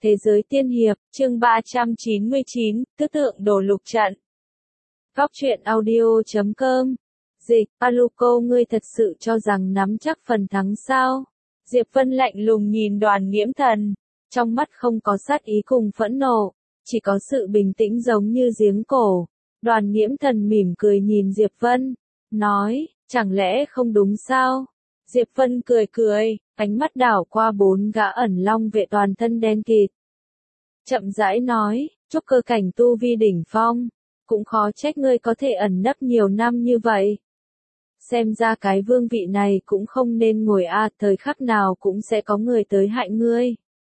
Thế giới tiên hiệp, chương 399, tứ tượng đồ lục trận. Góc truyện audio.com. Dịch, Aluko ngươi thật sự cho rằng nắm chắc phần thắng sao? Diệp Vân lạnh lùng nhìn Đoàn Nghiễm Thần, trong mắt không có sát ý cùng phẫn nộ, chỉ có sự bình tĩnh giống như giếng cổ. Đoàn Nghiễm Thần mỉm cười nhìn Diệp Vân, nói, chẳng lẽ không đúng sao? Diệp Vân cười cười, ánh mắt đảo qua bốn gã ẩn long vệ toàn thân đen kịt. Chậm rãi nói, trúc cơ cảnh tu vi đỉnh phong, cũng khó trách ngươi có thể ẩn nấp nhiều năm như vậy. Xem ra cái vương vị này cũng không nên ngồi thời khắc nào cũng sẽ có người tới hại ngươi.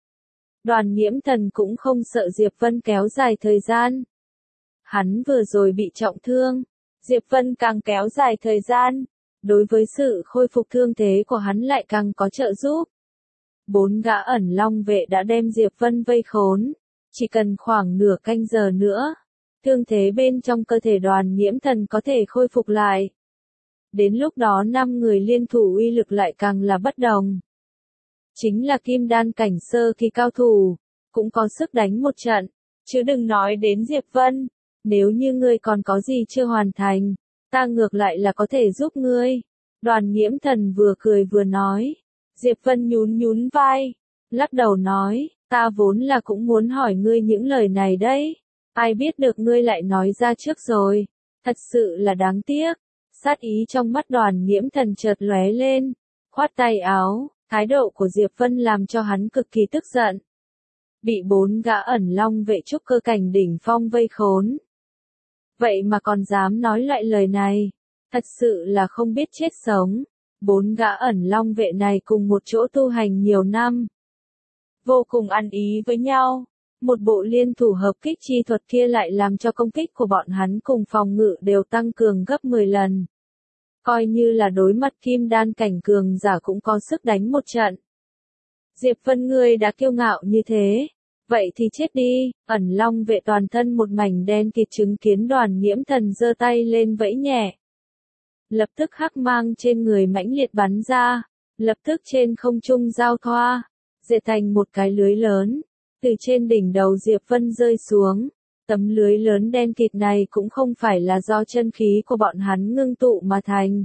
Đoàn Nghiễm Thần cũng không sợ Diệp Vân kéo dài thời gian. Hắn vừa rồi bị trọng thương, Diệp Vân càng kéo dài thời gian, đối với sự khôi phục thương thế của hắn lại càng có trợ giúp. Bốn gã ẩn long vệ đã đem Diệp Vân vây khốn, chỉ cần khoảng nửa canh giờ nữa, thương thế bên trong cơ thể Đoàn Nghiễm Thần có thể khôi phục lại. Đến lúc đó 5 người liên thủ uy lực lại càng là bất đồng. Chính là kim đan cảnh sơ kỳ cao thủ, cũng có sức đánh một trận, chứ đừng nói đến Diệp Vân, nếu như ngươi còn có gì chưa hoàn thành, ta ngược lại là có thể giúp ngươi. Đoàn Nghiễm Thần vừa cười vừa nói. Diệp Vân nhún vai, lắc đầu nói, ta vốn là cũng muốn hỏi ngươi những lời này đấy, ai biết được ngươi lại nói ra trước rồi, thật sự là đáng tiếc. Sát ý trong mắt Đoàn Nghiễm Thần chợt lóe lên, khoát tay áo, thái độ của Diệp Vân làm cho hắn cực kỳ tức giận. Bị bốn gã ẩn long vệ trúc cơ cảnh đỉnh phong vây khốn. Vậy mà còn dám nói loại lời này, thật sự là không biết chết sống. Bốn gã ẩn long vệ này cùng một chỗ tu hành nhiều năm, vô cùng ăn ý với nhau. Một bộ liên thủ hợp kích chi thuật kia lại làm cho công kích của bọn hắn cùng phòng ngự đều tăng cường gấp 10 lần. Coi như là đối mặt kim đan cảnh cường giả cũng có sức đánh một trận. Diệp Vân ngươi đã kiêu ngạo như thế, vậy thì chết đi. Ẩn long vệ toàn thân một mảnh đen kịt chứng kiến Đoàn Nghiễm Thần giơ tay lên vẫy nhẹ. Lập tức hắc mang trên người mãnh liệt bắn ra, lập tức trên không trung giao thoa, dệt thành một cái lưới lớn, từ trên đỉnh đầu Diệp Vân rơi xuống. Tấm lưới lớn đen kịt này cũng không phải là do chân khí của bọn hắn ngưng tụ mà thành,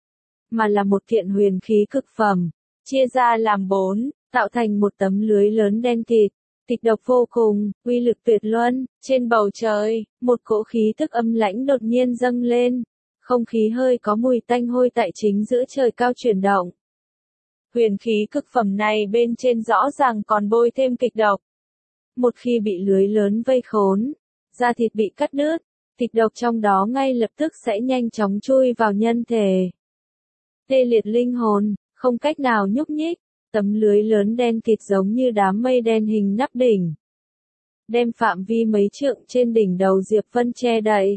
mà là một kiện huyền khí cực phẩm, chia ra làm 4, tạo thành một tấm lưới lớn đen kịt, kịch độc vô cùng, uy lực tuyệt luân. Trên bầu trời, một cỗ khí tức âm lãnh đột nhiên dâng lên. Không khí hơi có mùi tanh hôi tại chính giữa trời cao chuyển động. Huyền khí cực phẩm này bên trên rõ ràng còn bôi thêm kịch độc. Một khi bị lưới lớn vây khốn, da thịt bị cắt đứt, kịch độc trong đó ngay lập tức sẽ nhanh chóng chui vào nhân thể. Tê liệt linh hồn, không cách nào nhúc nhích, tấm lưới lớn đen kịt giống như đám mây đen hình nắp đỉnh. Đem phạm vi mấy trượng trên đỉnh đầu Diệp Vân che đậy.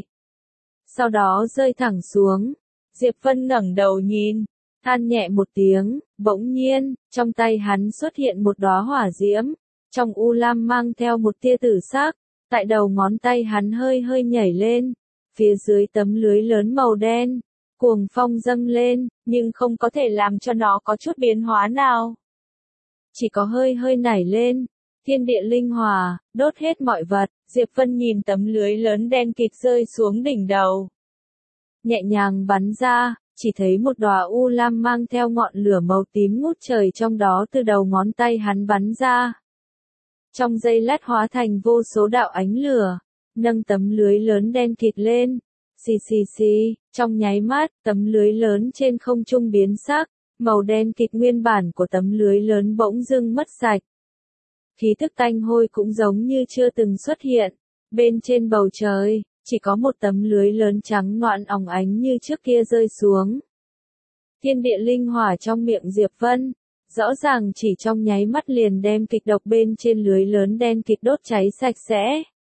Sau đó rơi thẳng xuống. Diệp Vân ngẩng đầu nhìn, than nhẹ một tiếng, bỗng nhiên, trong tay hắn xuất hiện một đóa hỏa diễm, trong u lam mang theo một tia tử sắc, tại đầu ngón tay hắn hơi nhảy lên, phía dưới tấm lưới lớn màu đen, cuồng phong dâng lên, nhưng không có thể làm cho nó có chút biến hóa nào. Chỉ có hơi nảy lên. Thiên địa linh hỏa, đốt hết mọi vật. Diệp Vân nhìn tấm lưới lớn đen kịt rơi xuống đỉnh đầu. Nhẹ nhàng bắn ra, chỉ thấy một đóa u lam mang theo ngọn lửa màu tím ngút trời trong đó từ đầu ngón tay hắn bắn ra. Trong giây lát hóa thành vô số đạo ánh lửa, nâng tấm lưới lớn đen kịt lên. Xì, trong nháy mắt, tấm lưới lớn trên không trung biến sắc, màu đen kịt nguyên bản của tấm lưới lớn bỗng dưng mất sạch. Khí tức tanh hôi cũng giống như chưa từng xuất hiện. Bên trên bầu trời, chỉ có một tấm lưới lớn trắng noãn óng ánh như trước kia rơi xuống. Thiên địa linh hỏa trong miệng Diệp Vân, rõ ràng chỉ trong nháy mắt liền đem kịch độc bên trên lưới lớn đen kịt đốt cháy sạch sẽ.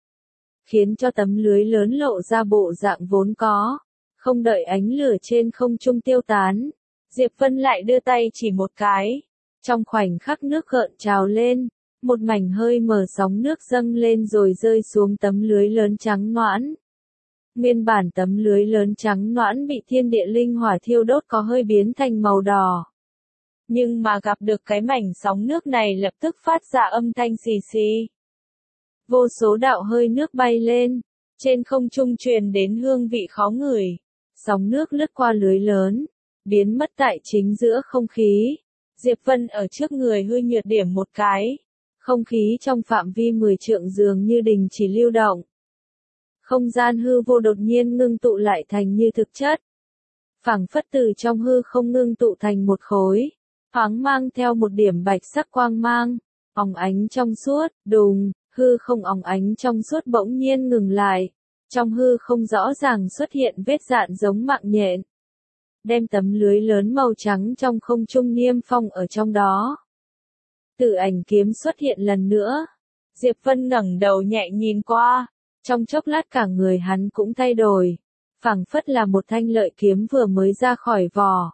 Khiến cho tấm lưới lớn lộ ra bộ dạng vốn có. Không đợi ánh lửa trên không trung tiêu tán, Diệp Vân lại đưa tay chỉ một cái. Trong khoảnh khắc nước gợn trào lên. Một mảnh hơi mờ sóng nước dâng lên rồi rơi xuống tấm lưới lớn trắng noãn. Nguyên bản tấm lưới lớn trắng noãn bị thiên địa linh hỏa thiêu đốt có hơi biến thành màu đỏ. Nhưng mà gặp được cái mảnh sóng nước này lập tức phát ra âm thanh xì xì. Vô số đạo hơi nước bay lên, trên không trung truyền đến hương vị khó ngửi. Sóng nước lướt qua lưới lớn, biến mất tại chính giữa không khí. Diệp Vân ở trước người hư nhược điểm một cái. Không khí trong phạm vi 10 trượng dường như đình chỉ lưu động. Không gian hư vô đột nhiên ngưng tụ lại thành như thực chất. Phảng phất từ trong hư không ngưng tụ thành một khối, thoáng mang theo một điểm bạch sắc quang mang, óng ánh trong suốt, đùng, hư không óng ánh trong suốt bỗng nhiên ngừng lại. Trong hư không rõ ràng xuất hiện vết dạn giống mạng nhện. Đem tấm lưới lớn màu trắng trong không trung niêm phong ở trong đó. Tử ảnh kiếm xuất hiện lần nữa. Diệp Vân ngẩng đầu nhẹ nhìn qua. Trong chốc lát cả người hắn cũng thay đổi. Phảng phất là một thanh lợi kiếm vừa mới ra khỏi vỏ.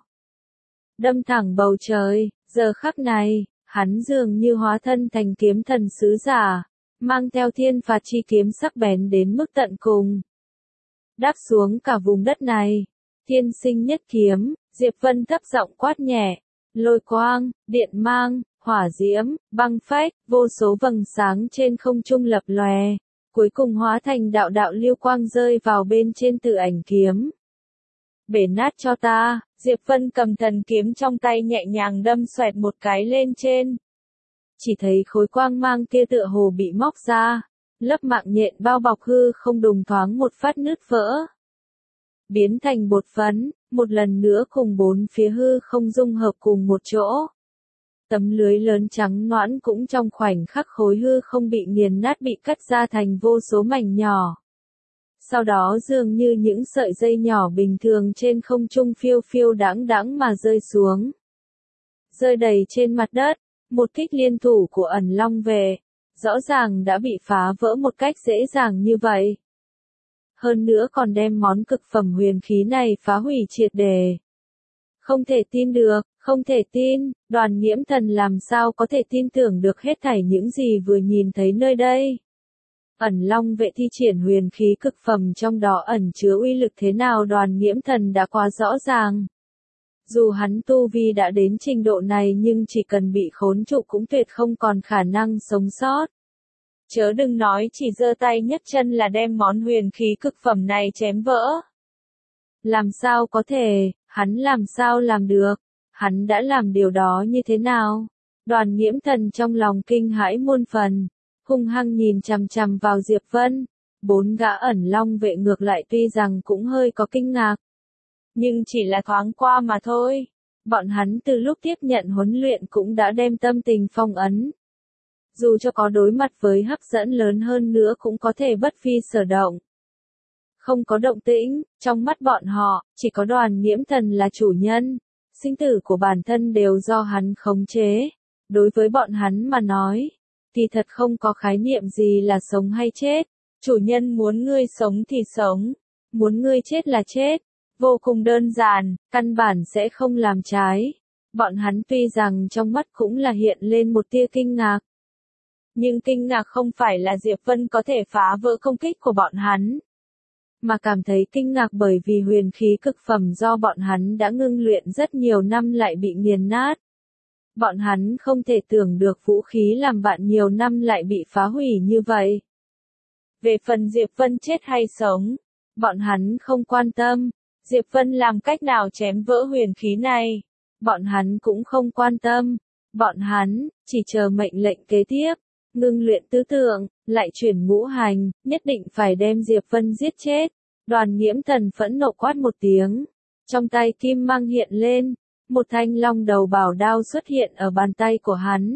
Đâm thẳng bầu trời, giờ khắc này, hắn dường như hóa thân thành kiếm thần sứ giả, mang theo thiên phạt chi kiếm sắc bén đến mức tận cùng. Đáp xuống cả vùng đất này, thiên sinh nhất kiếm, Diệp Vân thấp giọng quát nhẹ, lôi quang, điện mang, hỏa diễm, băng phách, vô số vầng sáng trên không trung lập lòe, cuối cùng hóa thành đạo đạo lưu quang rơi vào bên trên tử ảnh kiếm. Bể nát cho ta, Diệp Vân cầm thần kiếm trong tay nhẹ nhàng đâm xoẹt một cái lên trên. Chỉ thấy khối quang mang kia tựa hồ bị móc ra, lớp mạng nhện bao bọc hư không đùng thoáng một phát nứt vỡ. Biến thành bột phấn, một lần nữa cùng bốn phía hư không dung hợp cùng một chỗ. Tấm lưới lớn trắng nõn cũng trong khoảnh khắc khối hư không bị nghiền nát bị cắt ra thành vô số mảnh nhỏ. Sau đó dường như những sợi dây nhỏ bình thường trên không trung phiêu phiêu đãng đãng mà rơi xuống. Rơi đầy trên mặt đất, một kích liên thủ của ẩn long về, rõ ràng đã bị phá vỡ một cách dễ dàng như vậy. Hơn nữa còn đem món cực phẩm huyền khí này phá hủy triệt để. Không thể tin được, không thể tin, Đoàn Nghiễm Thần làm sao có thể tin tưởng được hết thảy những gì vừa nhìn thấy nơi đây. Ẩn long vệ thi triển huyền khí cực phẩm trong đó ẩn chứa uy lực thế nào Đoàn Nghiễm Thần đã quá rõ ràng. Dù hắn tu vi đã đến trình độ này nhưng chỉ cần bị khốn trụ cũng tuyệt không còn khả năng sống sót. Chớ đừng nói chỉ giơ tay nhấc chân là đem món huyền khí cực phẩm này chém vỡ. Làm sao có thể, hắn làm sao làm được, hắn đã làm điều đó như thế nào? Đoàn Nghiễm Thần trong lòng kinh hãi muôn phần, hung hăng nhìn chằm chằm vào Diệp Vân. Bốn gã ẩn long vệ ngược lại tuy rằng cũng hơi có kinh ngạc. Nhưng chỉ là thoáng qua mà thôi. Bọn hắn từ lúc tiếp nhận huấn luyện cũng đã đem tâm tình phong ấn. Dù cho có đối mặt với hấp dẫn lớn hơn nữa cũng có thể bất phi sở động. Không có động tĩnh, trong mắt bọn họ, chỉ có Đoàn Nghiễm Thần là chủ nhân. Sinh tử của bản thân đều do hắn khống chế. Đối với bọn hắn mà nói, thì thật không có khái niệm gì là sống hay chết. Chủ nhân muốn ngươi sống thì sống, muốn ngươi chết là chết. Vô cùng đơn giản, căn bản sẽ không làm trái. Bọn hắn tuy rằng trong mắt cũng là hiện lên một tia kinh ngạc. Nhưng kinh ngạc không phải là Diệp Vân có thể phá vỡ công kích của bọn hắn. Mà cảm thấy kinh ngạc bởi vì huyền khí cực phẩm do bọn hắn đã ngưng luyện rất nhiều năm lại bị nghiền nát. Bọn hắn không thể tưởng được vũ khí làm bạn nhiều năm lại bị phá hủy như vậy. Về phần Diệp Vân chết hay sống, bọn hắn không quan tâm. Diệp Vân làm cách nào chém vỡ huyền khí này, bọn hắn cũng không quan tâm. Bọn hắn chỉ chờ mệnh lệnh kế tiếp, ngưng luyện tứ tượng, lại chuyển ngũ hành, nhất định phải đem Diệp Vân giết chết. Đoàn Nghiễm Thần phẫn nộ quát một tiếng, trong tay kim mang hiện lên, một thanh long đầu bảo đao xuất hiện ở bàn tay của hắn.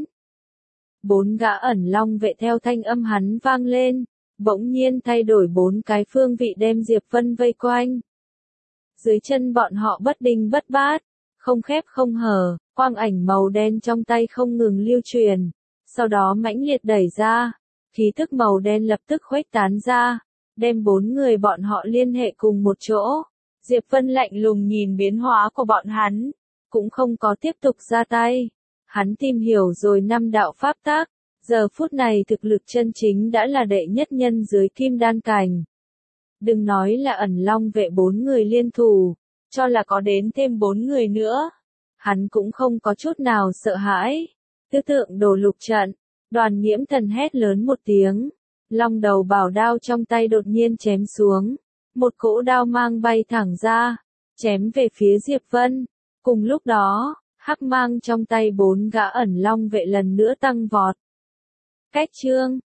Bốn gã ẩn long vệ theo thanh âm hắn vang lên, bỗng nhiên thay đổi bốn cái phương vị đem Diệp Vân vây quanh. Dưới chân bọn họ bất đình bất bát, không khép không hở, quang ảnh màu đen trong tay không ngừng lưu truyền, sau đó mãnh liệt đẩy ra, khí tức màu đen lập tức khuếch tán ra, đem bốn người bọn họ liên hệ cùng một chỗ. Diệp Vân lạnh lùng nhìn biến hóa của bọn hắn, cũng không có tiếp tục ra tay. Hắn tìm hiểu rồi 5 đạo pháp tác, giờ phút này thực lực chân chính đã là đệ nhất nhân dưới kim đan cảnh. Đừng nói là ẩn long vệ 4 người liên thủ, cho là có đến thêm 4 người nữa. hắn cũng không có chút nào sợ hãi. Tứ tượng đồ lục trận, Đoàn Nghiễm Thần hét lớn một tiếng, long đầu bảo đao trong tay đột nhiên chém xuống, một cỗ đao mang bay thẳng ra, chém về phía Diệp Vân. Cùng lúc đó, hắc mang trong tay 4 gã ẩn long vệ lần nữa tăng vọt. Cách chương